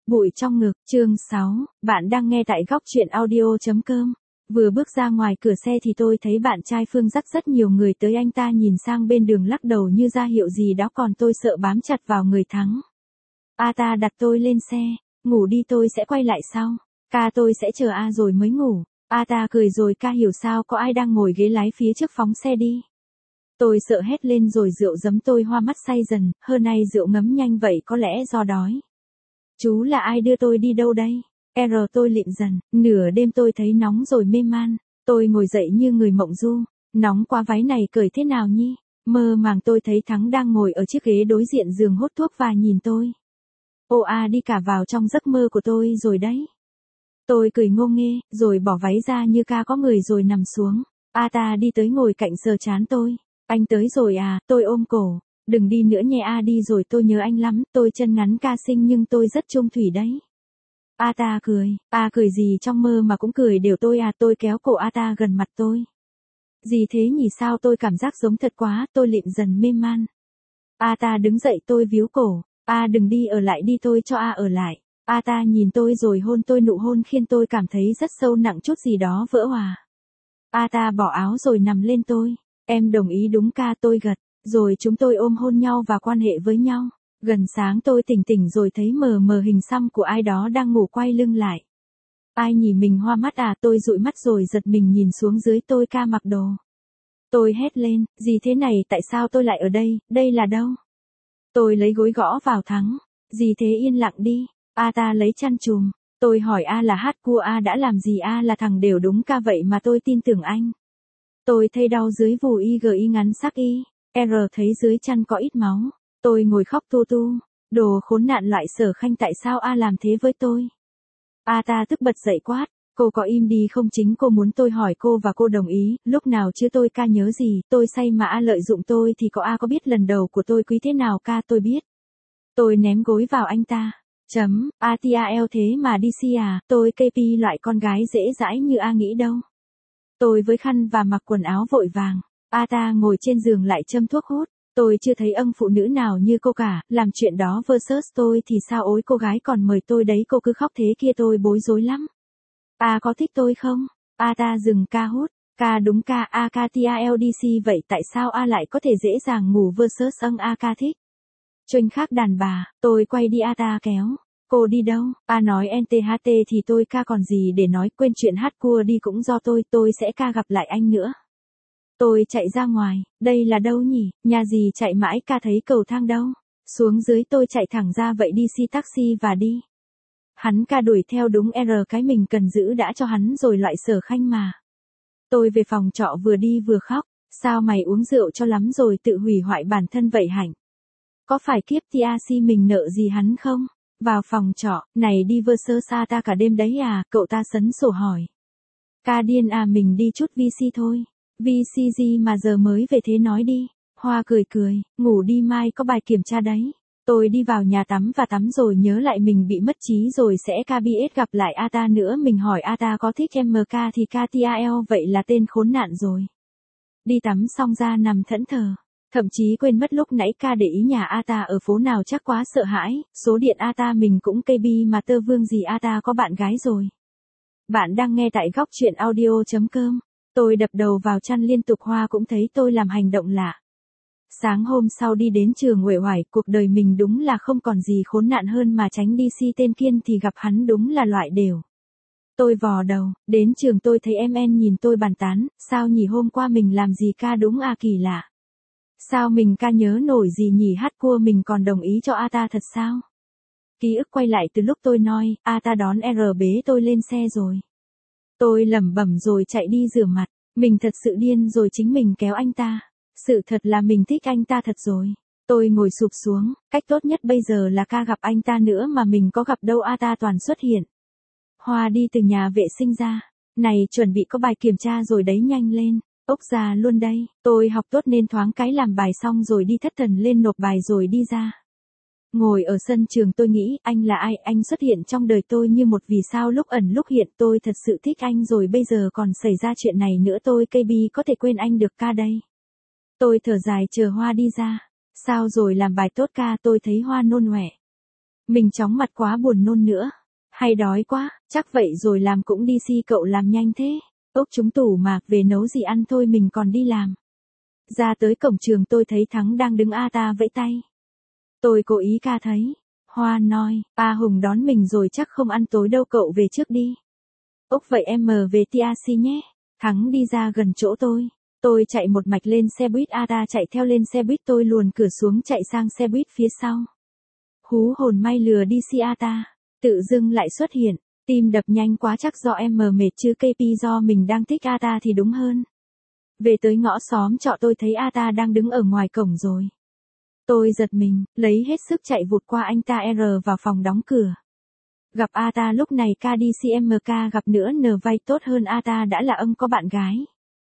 Bụi trong ngực, chương 6, bạn đang nghe tại góc truyện audio.com. Vừa bước ra ngoài cửa xe thì tôi thấy bạn trai Phương dắt rất nhiều người tới, anh ta nhìn sang bên đường lắc đầu như ra hiệu gì đó, còn tôi sợ bám chặt vào người Thắng. Ta đặt tôi lên xe, ngủ đi tôi sẽ quay lại sau. Ca tôi sẽ chờ rồi mới ngủ. Ta cười rồi, ca hiểu sao có ai đang ngồi ghế lái phía trước phóng xe đi. Tôi sợ hét lên rồi rượu giấm tôi hoa mắt say dần, hơn nay rượu ngấm nhanh vậy có lẽ do đói. Chú là ai đưa tôi đi đâu đây? Tôi lịm dần, nửa đêm tôi thấy nóng rồi mê man, tôi ngồi dậy như người mộng du, nóng quá váy này cởi thế nào nhỉ? Mơ màng tôi thấy Thắng đang ngồi ở chiếc ghế đối diện giường hút thuốc và nhìn tôi. Đi cả vào trong giấc mơ của tôi rồi đấy. Tôi cười ngô nghê, rồi bỏ váy ra như ca có người rồi nằm xuống. Ta đi tới ngồi cạnh sờ trán tôi. Anh tới rồi à, tôi ôm cổ. Đừng đi nữa nhé, đi rồi tôi nhớ anh lắm, tôi chân ngắn ca sinh nhưng tôi rất chung thủy đấy. Ta cười gì trong mơ mà cũng cười đều tôi kéo cổ ta gần mặt tôi. Gì thế nhỉ, sao tôi cảm giác giống thật quá, tôi lịm dần mê man. Ta đứng dậy, tôi víu cổ, đừng đi, ở lại đi, tôi cho ở lại. Ta nhìn tôi rồi hôn tôi, nụ hôn khiến tôi cảm thấy rất sâu nặng, chút gì đó vỡ hòa. Ta bỏ áo rồi nằm lên tôi. Em đồng ý đúng ca, tôi gật. Rồi chúng tôi ôm hôn nhau và quan hệ với nhau. Gần sáng tôi tỉnh rồi thấy mờ mờ hình xăm của ai đó đang ngủ quay lưng lại. Ai nhỉ, mình hoa mắt tôi dụi mắt rồi giật mình nhìn xuống dưới, tôi ca mặc đồ. Tôi hét lên, gì thế này, tại sao tôi lại ở đây, đây là đâu? Tôi lấy gối gõ vào Thắng. Gì thế, yên lặng đi. Ta lấy chăn chùm. Tôi hỏi là hát cua, đã làm gì, là thằng đều đúng ca, vậy mà tôi tin tưởng anh. Tôi thấy đau dưới vù y ngắn sắc y. Thấy dưới chăn có ít máu. Tôi ngồi khóc tu. Đồ khốn nạn loại Sở Khanh, tại sao làm thế với tôi? Ta tức bật dậy quát. Cô có im đi không, chính cô muốn tôi hỏi cô và cô đồng ý, lúc nào chứ tôi ca nhớ gì, tôi say mà lợi dụng tôi thì có biết lần đầu của tôi quý thế nào ca, tôi biết. Tôi ném gối vào anh ta. TAL thế mà DC tôi KP loại con gái dễ dãi như nghĩ đâu. Tôi với khăn và mặc quần áo vội vàng. Ta ngồi trên giường lại châm thuốc hút. Tôi chưa thấy phụ nữ nào như cô cả, làm chuyện đó versus tôi thì sao, ối cô gái còn mời tôi đấy, cô cứ khóc thế kia tôi bối rối lắm. Có thích tôi không? Ta dừng ca hút. Ca đúng ca, KTALDC, vậy tại sao lại có thể dễ dàng ngủ versus ca thích? Chênh khác đàn bà, tôi quay đi ta kéo. Cô đi đâu? Nói NTHT thì tôi ca còn gì để nói, quên chuyện hát cua đi, cũng do tôi sẽ ca gặp lại anh nữa. Tôi chạy ra ngoài, đây là đâu nhỉ, nhà gì chạy mãi ca thấy cầu thang đâu. Xuống dưới tôi chạy thẳng ra, vậy đi taxi và đi. Hắn ca đuổi theo đúng cái mình cần giữ đã cho hắn rồi, loại Sở Khanh mà. Tôi về phòng trọ vừa đi vừa khóc, sao mày uống rượu cho lắm rồi tự hủy hoại bản thân vậy Hạnh? Có phải kiếp TAC mình nợ gì hắn không? Vào phòng trọ, này đi versus ta cả đêm đấy cậu ta sấn sổ hỏi. Ca điên mình đi chút VC thôi. VC gì mà giờ mới về thế, nói đi. Hoa cười, ngủ đi, mai có bài kiểm tra đấy. Tôi đi vào nhà tắm và tắm rồi nhớ lại mình bị mất trí rồi sẽ KBS gặp lại ta nữa, mình hỏi ta có thích MK thì KTAL, vậy là tên khốn nạn rồi. Đi tắm xong ra nằm thẫn thờ. Thậm chí quên mất lúc nãy ca để ý nhà ta ở phố nào, chắc quá sợ hãi, số điện ta mình cũng KB mà tơ vương gì, ta có bạn gái rồi. Bạn đang nghe tại góc truyện audio.com. Tôi đập đầu vào chăn liên tục, Hoa cũng thấy tôi làm hành động lạ. Sáng hôm sau đi đến trường uể oải, cuộc đời mình đúng là không còn gì khốn nạn hơn mà tránh DC tên Kiên thì gặp hắn đúng là loại đều. Tôi vò đầu, đến trường tôi thấy MN nhìn tôi bàn tán, sao nhỉ hôm qua mình làm gì ca đúng kỳ lạ. Sao mình ca nhớ nổi gì nhỉ, hát cua mình còn đồng ý cho ta thật sao? Ký ức quay lại từ lúc tôi nói, ta đón bế tôi lên xe rồi. Tôi lẩm bẩm rồi chạy đi rửa mặt, mình thật sự điên rồi, chính mình kéo anh ta. Sự thật là mình thích anh ta thật rồi. Tôi ngồi sụp xuống, cách tốt nhất bây giờ là ca gặp anh ta nữa mà mình có gặp đâu, ta toàn xuất hiện. Hoa đi từ nhà vệ sinh ra. Này, chuẩn bị có bài kiểm tra rồi đấy, nhanh lên. Ốc già luôn đây, tôi học tốt nên thoáng cái làm bài xong rồi đi thất thần lên nộp bài rồi đi ra. Ngồi ở sân trường tôi nghĩ, anh là ai, anh xuất hiện trong đời tôi như một vì sao lúc ẩn lúc hiện, tôi thật sự thích anh rồi, bây giờ còn xảy ra chuyện này nữa, tôi KB có thể quên anh được ca đây. Tôi thở dài chờ Hoa đi ra. Sao rồi, làm bài tốt ca, tôi thấy Hoa nôn ọe. Mình chóng mặt quá buồn nôn nữa. Hay đói quá, chắc vậy rồi làm cũng đi si cậu làm nhanh thế. Ốc trúng tủ mà, về nấu gì ăn thôi mình còn đi làm. Ra tới cổng trường tôi thấy Thắng đang đứng ta vẫy tay. Tôi cố ý ca thấy. Hoa nói, Hùng đón mình rồi chắc không ăn tối đâu cậu về trước đi. Ốc vậy em về TRC nhé. Thắng đi ra gần chỗ tôi. Tôi chạy một mạch lên xe buýt ta chạy theo lên xe buýt tôi luồn cửa xuống chạy sang xe buýt phía sau. Hú hồn may lừa đi si ta. Tự dưng lại xuất hiện. Tim đập nhanh quá chắc do em mệt chứ KP do mình đang thích ta thì đúng hơn. Về tới ngõ xóm trọ tôi thấy ta đang đứng ở ngoài cổng rồi. Tôi giật mình, lấy hết sức chạy vụt qua anh ta vào phòng đóng cửa. Gặp ta lúc này KDCMK gặp nữa vay tốt hơn ta đã là ông có bạn gái.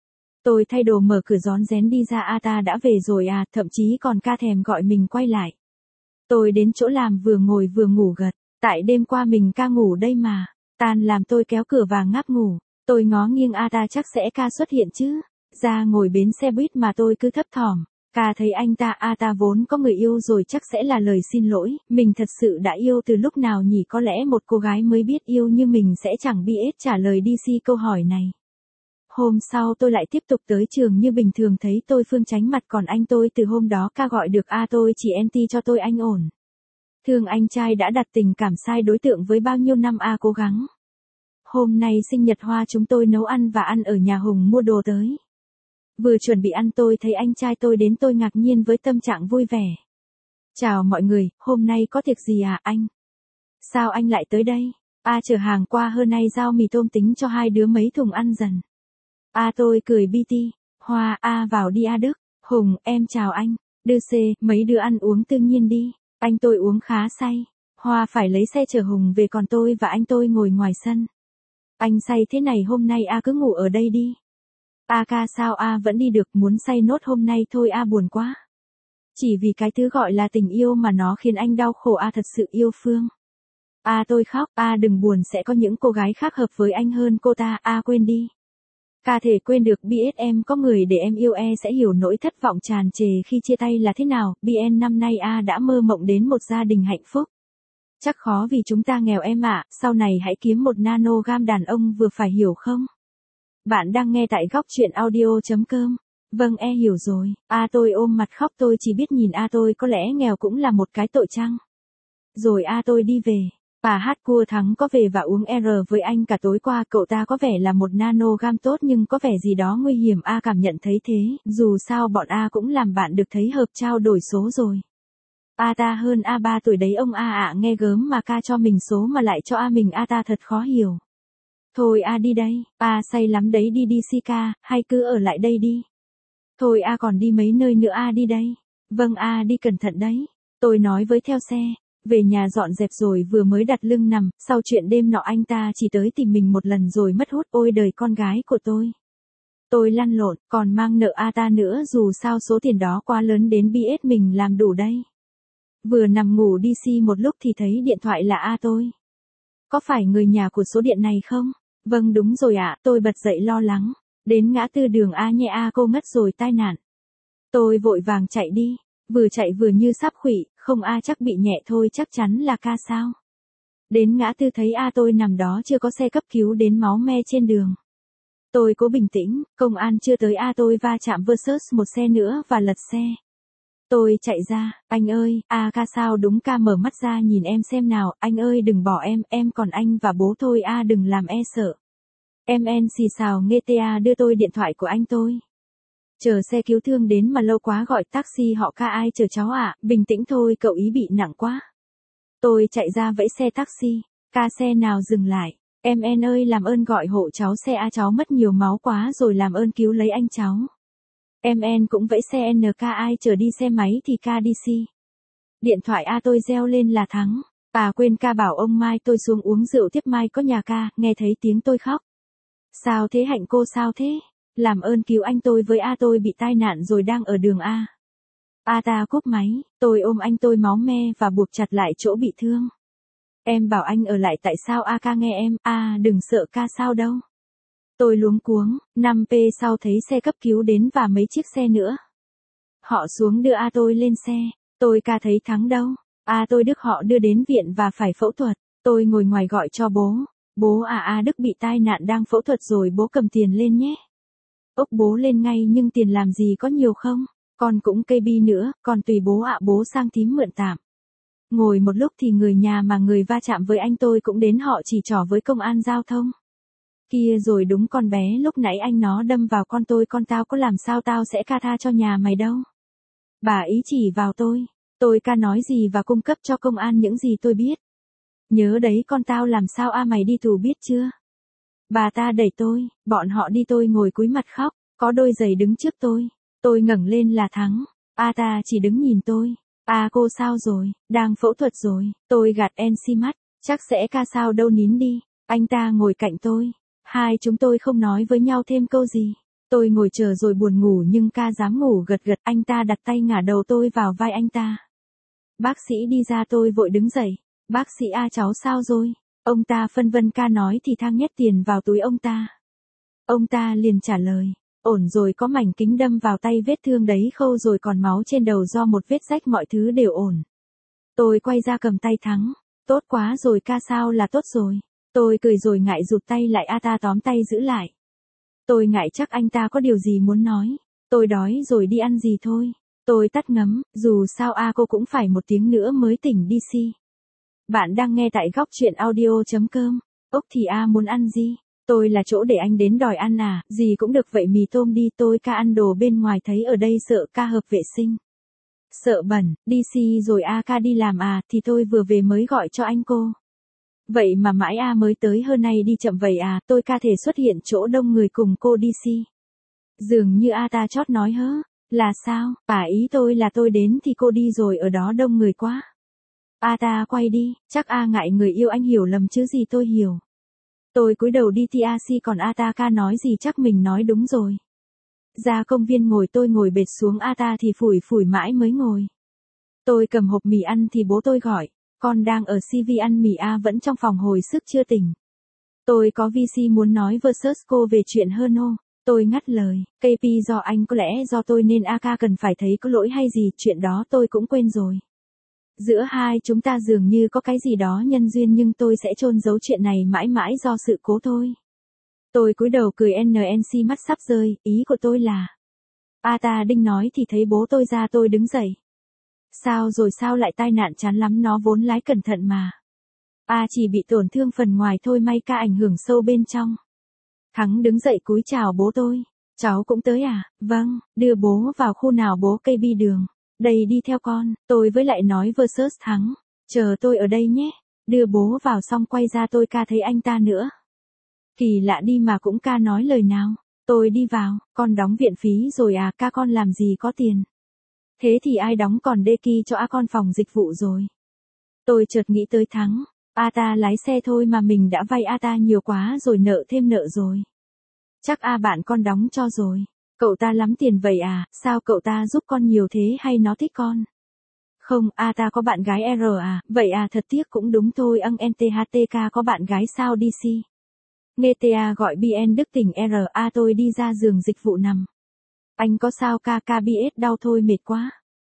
Tôi thay đồ mở cửa rón rén đi ra ta đã về rồi thậm chí còn thèm gọi mình quay lại. Tôi đến chỗ làm vừa ngồi vừa ngủ gật, tại đêm qua mình ngủ đây mà. Tan làm tôi kéo cửa và ngáp ngủ, tôi ngó nghiêng ta chắc sẽ xuất hiện chứ. Ra ngồi bến xe buýt mà tôi cứ thấp thỏm. Thấy anh ta vốn có người yêu rồi chắc sẽ là lời xin lỗi, mình thật sự đã yêu từ lúc nào nhỉ, có lẽ một cô gái mới biết yêu như mình sẽ chẳng biết trả lời DC câu hỏi này. Hôm sau tôi lại tiếp tục tới trường như bình thường thấy tôi Phương tránh mặt còn anh tôi từ hôm đó gọi được tôi chỉ anti cho tôi anh ổn. Thương anh trai đã đặt tình cảm sai đối tượng với bao nhiêu năm cố gắng. Hôm nay sinh nhật Hoa chúng tôi nấu ăn và ăn ở nhà Hùng mua đồ tới. Vừa chuẩn bị ăn tôi thấy anh trai tôi đến tôi ngạc nhiên với tâm trạng vui vẻ. Chào mọi người, hôm nay có tiệc gì anh? Sao anh lại tới đây? Chở hàng qua hơn nay giao mì tôm tính cho hai đứa mấy thùng ăn dần. Tôi cười BT. Hoa vào đi Đức. Hùng, em chào anh. Đưa C, mấy đứa ăn uống tự nhiên đi. Anh tôi uống khá say. Hoa phải lấy xe chở Hùng về còn tôi và anh tôi ngồi ngoài sân. Anh say thế này hôm nay cứ ngủ ở đây đi. Ca sao vẫn đi được muốn say nốt hôm nay thôi buồn quá. Chỉ vì cái thứ gọi là tình yêu mà nó khiến anh đau khổ thật sự yêu Phương. Tôi khóc, đừng buồn sẽ có những cô gái khác hợp với anh hơn cô ta, quên đi. Thể quên được biết em có người để em yêu sẽ hiểu nỗi thất vọng tràn trề khi chia tay là thế nào, BN năm nay đã mơ mộng đến một gia đình hạnh phúc. Chắc khó vì chúng ta nghèo em sau này hãy kiếm một nanogam đàn ông vừa phải hiểu không? Bạn đang nghe tại góc truyện audio.com. Vâng hiểu rồi. Tôi ôm mặt khóc tôi chỉ biết nhìn tôi có lẽ nghèo cũng là một cái tội chăng. Rồi tôi đi về. Hát cua Thắng có về và uống với anh cả tối qua cậu ta có vẻ là một nanogam tốt nhưng có vẻ gì đó nguy hiểm cảm nhận thấy thế. Dù sao bọn cũng làm bạn được thấy hợp trao đổi số rồi. Ta hơn 3 tuổi đấy ông nghe gớm mà cho mình số mà lại cho mình ta thật khó hiểu. Thôi đi đây, say lắm đấy đi si hay cứ ở lại đây đi. Thôi còn đi mấy nơi nữa đi đây. Vâng đi cẩn thận đấy. Tôi nói với theo xe, về nhà dọn dẹp rồi vừa mới đặt lưng nằm, sau chuyện đêm nọ anh ta chỉ tới tìm mình một lần rồi mất hút ôi đời con gái của tôi. Tôi lăn lộn, còn mang nợ ta nữa dù sao số tiền đó quá lớn đến BS mình làm đủ đây. Vừa nằm ngủ DC một lúc thì thấy điện thoại là tôi. Có phải người nhà của số điện này không? Vâng đúng rồi tôi bật dậy lo lắng. Đến ngã tư đường nhẹ cô ngất rồi tai nạn. Tôi vội vàng chạy đi, vừa chạy vừa như sắp khuỵu, không chắc bị nhẹ thôi chắc chắn là sao. Đến ngã tư thấy tôi nằm đó chưa có xe cấp cứu đến máu me trên đường. Tôi cố bình tĩnh, công an chưa tới tôi va chạm versus một xe nữa và lật xe. Tôi chạy ra, anh ơi, sao đúng mở mắt ra nhìn em xem nào, anh ơi đừng bỏ em còn anh và bố thôi đừng làm sợ. Em xì xào nghe đưa tôi điện thoại của anh tôi. Chờ xe cứu thương đến mà lâu quá gọi taxi họ ai chờ cháu bình tĩnh thôi cậu ý bị nặng quá. Tôi chạy ra vẫy xe taxi, xe nào dừng lại, em ơi làm ơn gọi hộ cháu xe cháu mất nhiều máu quá rồi làm ơn cứu lấy anh cháu. Em cũng vẫy xe ai chờ đi xe máy thì DC. Điện thoại tôi reo lên là Thắng, quên bảo ông mai tôi xuống uống rượu tiếp mai có nhà nghe thấy tiếng tôi khóc. Sao thế Hạnh cô sao thế? Làm ơn cứu anh tôi với tôi bị tai nạn rồi đang ở đường ta cúp máy, tôi ôm anh tôi máu me và buộc chặt lại chỗ bị thương. Em bảo anh ở lại tại sao nghe em, đừng sợ sao đâu. Tôi luống cuống, 5p sau thấy xe cấp cứu đến và mấy chiếc xe nữa. Họ xuống đưa tôi lên xe, tôi thấy Thắng đâu. Tôi Đức họ đưa đến viện và phải phẫu thuật. Tôi ngồi ngoài gọi cho bố. Bố Đức bị tai nạn đang phẫu thuật rồi, bố cầm tiền lên nhé. Bố lên ngay, nhưng tiền làm gì có nhiều không? Con cũng cây bi nữa, còn tùy bố bố sang thím mượn tạm. Ngồi một lúc thì người nhà mà người va chạm với anh tôi cũng đến, họ chỉ trỏ với công an giao thông. Kia rồi đúng con bé lúc nãy anh nó đâm vào con tao có làm sao tao sẽ tha cho nhà mày đâu. Bà ý chỉ vào tôi ca nói gì và cung cấp cho công an những gì tôi biết. Nhớ đấy, con tao làm sao mày đi tù biết chưa? Bà ta đẩy bọn họ đi, tôi ngồi cúi mặt khóc, có đôi giày đứng trước tôi ngẩng lên là Thắng, ta chỉ đứng nhìn tôi. Cô sao rồi, đang phẫu thuật rồi, tôi gạt NC mắt, chắc sẽ sao đâu, nín đi. Anh ta ngồi cạnh tôi, hai chúng tôi không nói với nhau thêm câu gì. Tôi ngồi chờ rồi buồn ngủ nhưng dám ngủ gật gật, anh ta đặt tay ngả đầu tôi vào vai anh ta. Bác sĩ đi ra, tôi vội đứng dậy. Bác sĩ cháu sao rồi? Ông ta phân vân, nói thì thang nhét tiền vào túi ông ta. Ông ta liền trả lời, ổn rồi, có mảnh kính đâm vào tay, vết thương đấy khâu rồi, còn máu trên đầu do một vết rách, mọi thứ đều ổn. Tôi quay ra cầm tay Thắng, tốt quá rồi sao là tốt rồi. Tôi cười rồi ngại rụt tay lại, ta tóm tay giữ lại. Tôi ngại chắc anh ta có điều gì muốn nói. Tôi đói rồi, đi ăn gì thôi. Tôi tắt ngấm, dù sao cô cũng phải 1 tiếng nữa mới tỉnh DC. Bạn đang nghe tại góc truyện audio.com. Thì muốn ăn gì? Tôi là chỗ để anh đến đòi ăn gì cũng được, vậy mì tôm đi. Tôi ăn đồ bên ngoài, thấy ở đây sợ hợp vệ sinh. Sợ bẩn, DC rồi đi làm thì tôi vừa về mới gọi cho anh cô. Vậy mà mãi mới tới, hơn nay đi chậm vậy tôi thể xuất hiện chỗ đông người cùng cô DC. Dường như ta chót nói là sao, ý tôi là tôi đến thì cô đi rồi, ở đó đông người quá. Ta quay đi, chắc ngại người yêu anh hiểu lầm chứ gì, tôi hiểu. Tôi cúi đầu đi TRC, còn ta nói gì chắc mình nói đúng rồi. Ra công viên ngồi, tôi ngồi bệt xuống, ta thì phủi mãi mới ngồi. Tôi cầm hộp mì ăn thì bố tôi gọi, con đang ở CV ăn mì vẫn trong phòng hồi sức chưa tỉnh. Tôi có VC muốn nói versus cô về chuyện Hơ. Tôi ngắt lời, KP do anh, có lẽ do tôi nên cần phải thấy có lỗi hay gì, chuyện đó tôi cũng quên rồi. Giữa hai chúng ta dường như có cái gì đó nhân duyên, nhưng tôi sẽ chôn giấu chuyện này mãi mãi do sự cố thôi. Tôi cúi đầu cười NNC, mắt sắp rơi, ý của tôi là. Ta định nói thì thấy bố tôi ra, tôi đứng dậy. Sao rồi, sao lại tai nạn chán lắm, nó vốn lái cẩn thận mà. Chỉ bị tổn thương phần ngoài thôi, may ảnh hưởng sâu bên trong. Thắng đứng dậy cúi chào bố tôi. Cháu cũng tới Vâng, đưa bố vào khu nào bố? KB đường. Đây, đi theo con, tôi với lại nói versus Thắng. Chờ tôi ở đây nhé. Đưa bố vào xong quay ra, tôi thấy anh ta nữa. Kỳ lạ đi mà cũng nói lời nào. Tôi đi vào, con đóng viện phí rồi con làm gì có tiền. Thế thì ai đóng, còn Deki cho con phòng dịch vụ rồi. Tôi chợt nghĩ tới Thắng. Ta lái xe thôi mà mình đã vay ta nhiều quá rồi, nợ thêm nợ rồi. Chắc bạn con đóng cho rồi. Cậu ta lắm tiền vậy sao cậu ta giúp con nhiều thế hay nó thích con? Không, ta có bạn gái R vậy thật tiếc, cũng đúng thôi, NTHTK có bạn gái sao DC? Nghe TA gọi BN Đức tỉnh R tôi đi ra giường dịch vụ nằm. Anh có sao KBS đau thôi, mệt quá.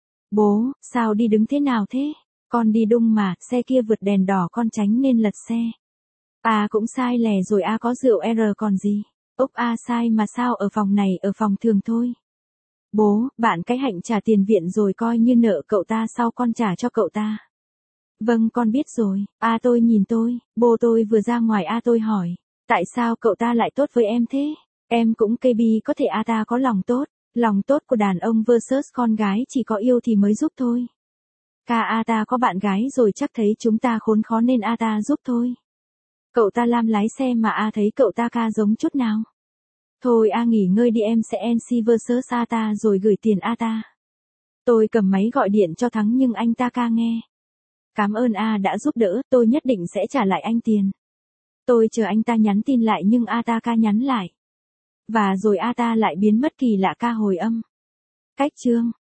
Bố, sao đi đứng thế nào thế? Con đi đung mà, xe kia vượt đèn đỏ con tránh nên lật xe. Cũng sai lẻ rồi có rượu R còn gì. Sai mà sao, ở phòng này, ở phòng thường thôi. Bố, bạn cái Hạnh trả tiền viện rồi, coi như nợ cậu ta, sau con trả cho cậu ta. Vâng, con biết rồi. Tôi nhìn bố tôi vừa ra ngoài, tôi hỏi. Tại sao cậu ta lại tốt với em thế? Em cũng KB, có thể ta có lòng tốt. Lòng tốt của đàn ông versus con gái chỉ có yêu thì mới giúp thôi. Ta có bạn gái rồi, chắc thấy chúng ta khốn khó nên ta giúp thôi. Cậu ta Lam lái xe mà thấy cậu ta giống chút nào. Thôi nghỉ ngơi đi, em sẽ NC versus ta rồi gửi tiền ta. Tôi cầm máy gọi điện cho Thắng nhưng anh ta nghe. Cảm ơn đã giúp đỡ, tôi nhất định sẽ trả lại anh tiền. Tôi chờ anh ta nhắn tin lại nhưng ta nhắn lại. Và rồi ta lại biến mất kỳ lạ, hồi âm. Cách chương